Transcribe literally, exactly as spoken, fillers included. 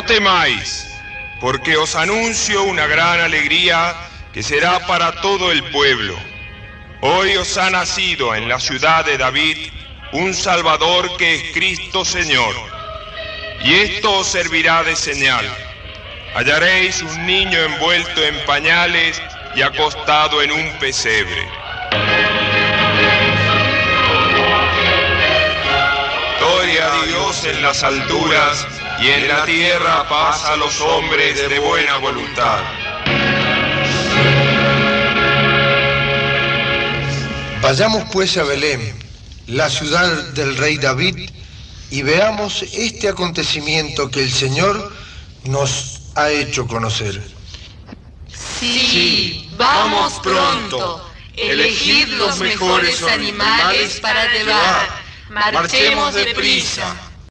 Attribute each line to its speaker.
Speaker 1: temáis, porque os anuncio una gran alegría que será para todo el pueblo. Hoy os ha nacido en la ciudad de David un Salvador que es Cristo Señor. Y esto os servirá de señal. Hallaréis un niño envuelto en pañales y acostado en un pesebre. Gloria a Dios en las alturas y en la tierra paz a los hombres de buena voluntad.
Speaker 2: Vayamos pues a Belén, la ciudad del rey David, y veamos este acontecimiento que el Señor nos ha hecho conocer.
Speaker 3: Sí, vamos pronto. Elegid los mejores animales para llevar. Marchemos deprisa.